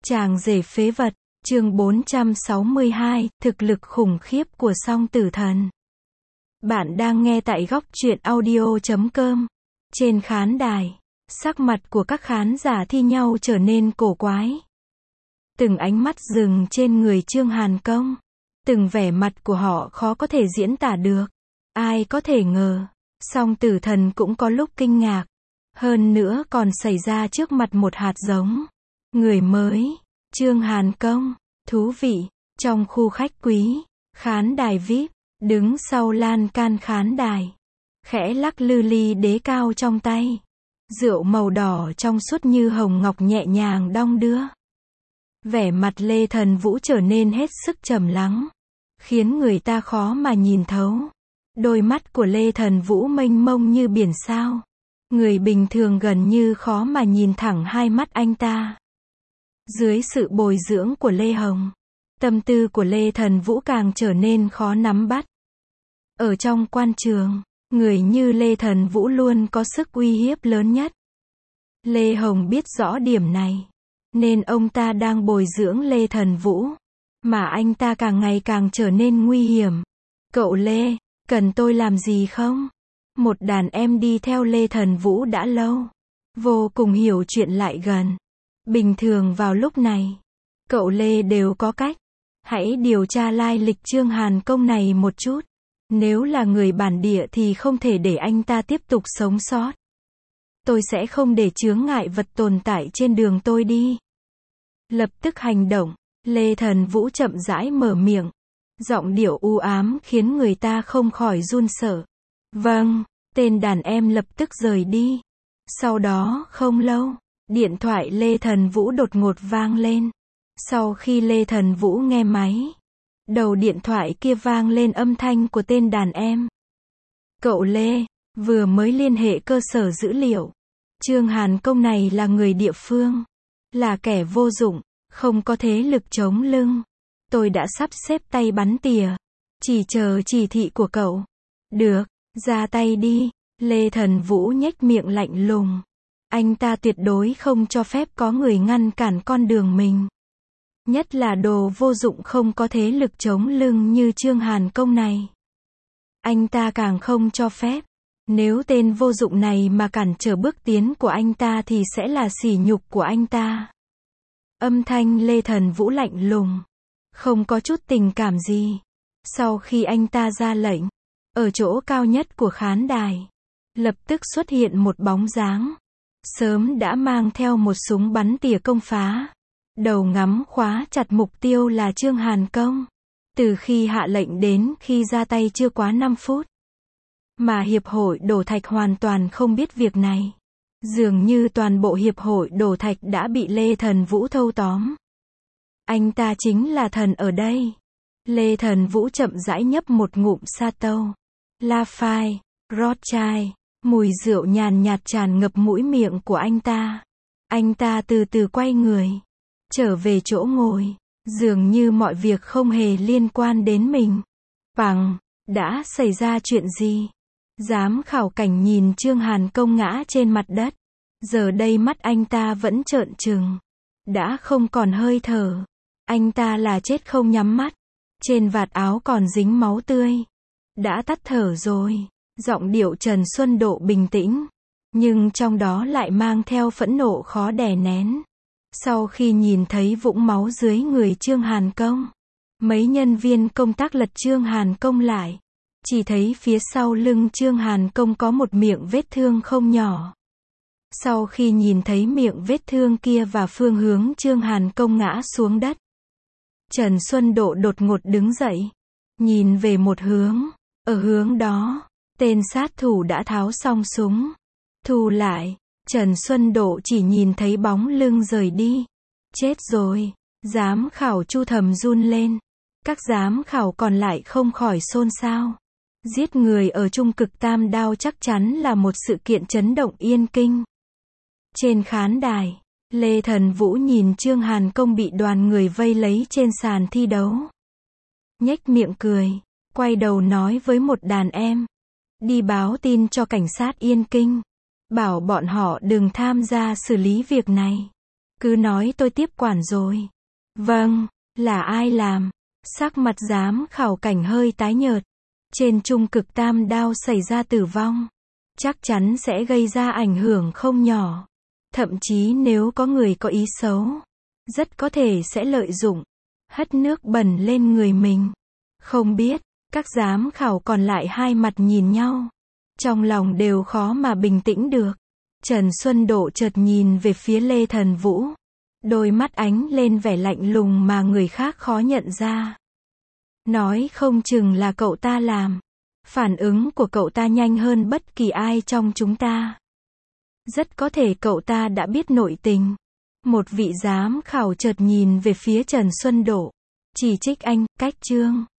Chàng rể phế vật, chương 462, thực lực khủng khiếp của Song Tử Thần. Bạn đang nghe tại góc truyện audio.com. Trên khán đài, sắc mặt của các khán giả thi nhau trở nên cổ quái. Từng ánh mắt dừng trên người Trương Hàn Công. Từng vẻ mặt của họ khó có thể diễn tả được. Ai có thể ngờ, Song Tử Thần cũng có lúc kinh ngạc. Hơn nữa còn xảy ra trước mặt một hạt giống. Người mới, Trương Hàn Công, thú vị, trong khu khách quý, khán đài VIP, đứng sau lan can khán đài, khẽ lắc lư ly đế cao trong tay. Rượu màu đỏ trong suốt như hồng ngọc nhẹ nhàng đong đưa. Vẻ mặt Lê Thần Vũ trở nên hết sức trầm lắng, khiến người ta khó mà nhìn thấu. Đôi mắt của Lê Thần Vũ mênh mông như biển sao. Người bình thường gần như khó mà nhìn thẳng hai mắt anh ta. Dưới sự bồi dưỡng của Lê Hồng, tâm tư của Lê Thần Vũ càng trở nên khó nắm bắt. Ở trong quan trường, người như Lê Thần Vũ luôn có sức uy hiếp lớn nhất. Lê Hồng biết rõ điểm này, nên ông ta đang bồi dưỡng Lê Thần Vũ, mà anh ta càng ngày càng trở nên nguy hiểm. Cậu Lê, cần tôi làm gì không? Một đàn em đi theo Lê Thần Vũ đã lâu, vô cùng hiểu chuyện lại gần. Bình thường vào lúc này, cậu Lê đều có cách. Hãy điều tra lai lịch Trương Hàn Công này một chút. Nếu là người bản địa thì không thể để anh ta tiếp tục sống sót. Tôi sẽ không để chướng ngại vật tồn tại trên đường tôi đi. Lập tức hành động, Lê Thần Vũ chậm rãi mở miệng. Giọng điệu u ám khiến người ta không khỏi run sợ. Vâng, tên đàn em lập tức rời đi. Sau đó không lâu, điện thoại Lê Thần Vũ đột ngột vang lên. Sau khi Lê Thần Vũ nghe máy, đầu điện thoại kia vang lên âm thanh của tên đàn em. Cậu Lê, vừa mới liên hệ cơ sở dữ liệu. Trương Hàn Công này là người địa phương, là kẻ vô dụng, không có thế lực chống lưng. Tôi đã sắp xếp tay bắn tỉa, chỉ chờ chỉ thị của cậu. Được, ra tay đi. Lê Thần Vũ nhếch miệng lạnh lùng. Anh ta tuyệt đối không cho phép có người ngăn cản con đường mình. Nhất là đồ vô dụng không có thế lực chống lưng như Trương Hàn Công này. Anh ta càng không cho phép. Nếu tên vô dụng này mà cản trở bước tiến của anh ta thì sẽ là sỉ nhục của anh ta. Âm thanh Lê Thần Vũ lạnh lùng, không có chút tình cảm gì. Sau khi anh ta ra lệnh, ở chỗ cao nhất của khán đài, lập tức xuất hiện một bóng dáng. Sớm đã mang theo một súng bắn tỉa công phá. Đầu ngắm khóa chặt mục tiêu là Trương Hàn Công. Từ khi hạ lệnh đến khi ra tay chưa quá 5 phút. Mà Hiệp hội Đổ Thạch hoàn toàn không biết việc này. Dường như toàn bộ Hiệp hội Đổ Thạch đã bị Lê Thần Vũ thâu tóm. Anh ta chính là thần ở đây. Lê Thần Vũ chậm rãi nhấp một ngụm sa tâu. Lafite, Rothschild, mùi rượu nhàn nhạt tràn ngập mũi miệng của anh ta. Anh ta từ từ quay người, trở về chỗ ngồi, dường như mọi việc không hề liên quan đến mình. Bằng, đã xảy ra chuyện gì? Giám khảo cảnh nhìn Trương Hàn Công ngã trên mặt đất. Giờ đây mắt anh ta vẫn trợn trừng, đã không còn hơi thở. Anh ta là chết không nhắm mắt. Trên vạt áo còn dính máu tươi. Đã tắt thở rồi. Giọng điệu Trần Xuân Độ bình tĩnh, nhưng trong đó lại mang theo phẫn nộ khó đè nén. Sau khi nhìn thấy vũng máu dưới người Trương Hàn Công, mấy nhân viên công tác lật Trương Hàn Công lại. Chỉ thấy phía sau lưng Trương Hàn Công có một miệng vết thương không nhỏ. Sau khi nhìn thấy miệng vết thương kia và phương hướng Trương Hàn Công ngã xuống đất, Trần Xuân Độ đột ngột đứng dậy, nhìn về một hướng. Ở hướng đó, tên sát thủ đã tháo xong súng. Thu lại, Trần Xuân Độ chỉ nhìn thấy bóng lưng rời đi. Chết rồi. Giám khảo Chu thầm run lên. Các giám khảo còn lại không khỏi xôn xao. Giết người ở Trung Cực Tam Đao chắc chắn là một sự kiện chấn động Yên Kinh. Trên khán đài, Lê Thần Vũ nhìn Trương Hàn Công bị đoàn người vây lấy trên sàn thi đấu. Nhếch miệng cười, quay đầu nói với một đàn em. Đi báo tin cho cảnh sát Yên Kinh. Bảo bọn họ đừng tham gia xử lý việc này. Cứ nói tôi tiếp quản rồi. Vâng, là ai làm? Sắc mặt giám khảo Cảnh hơi tái nhợt. Trên trung cực tam đao xảy ra tử vong. Chắc chắn sẽ gây ra ảnh hưởng không nhỏ. Thậm chí nếu có người có ý xấu, rất có thể sẽ lợi dụng, hất nước bẩn lên người mình. Không biết, các giám khảo còn lại hai mặt nhìn nhau. Trong lòng đều khó mà bình tĩnh được. Trần Xuân Độ chợt nhìn về phía Lê Thần Vũ. Đôi mắt ánh lên vẻ lạnh lùng mà người khác khó nhận ra. Nói không chừng là cậu ta làm. Phản ứng của cậu ta nhanh hơn bất kỳ ai trong chúng ta. Rất có thể cậu ta đã biết nội tình. Một vị giám khảo chợt nhìn về phía Trần Xuân Độ. Chỉ trích anh, cách chương.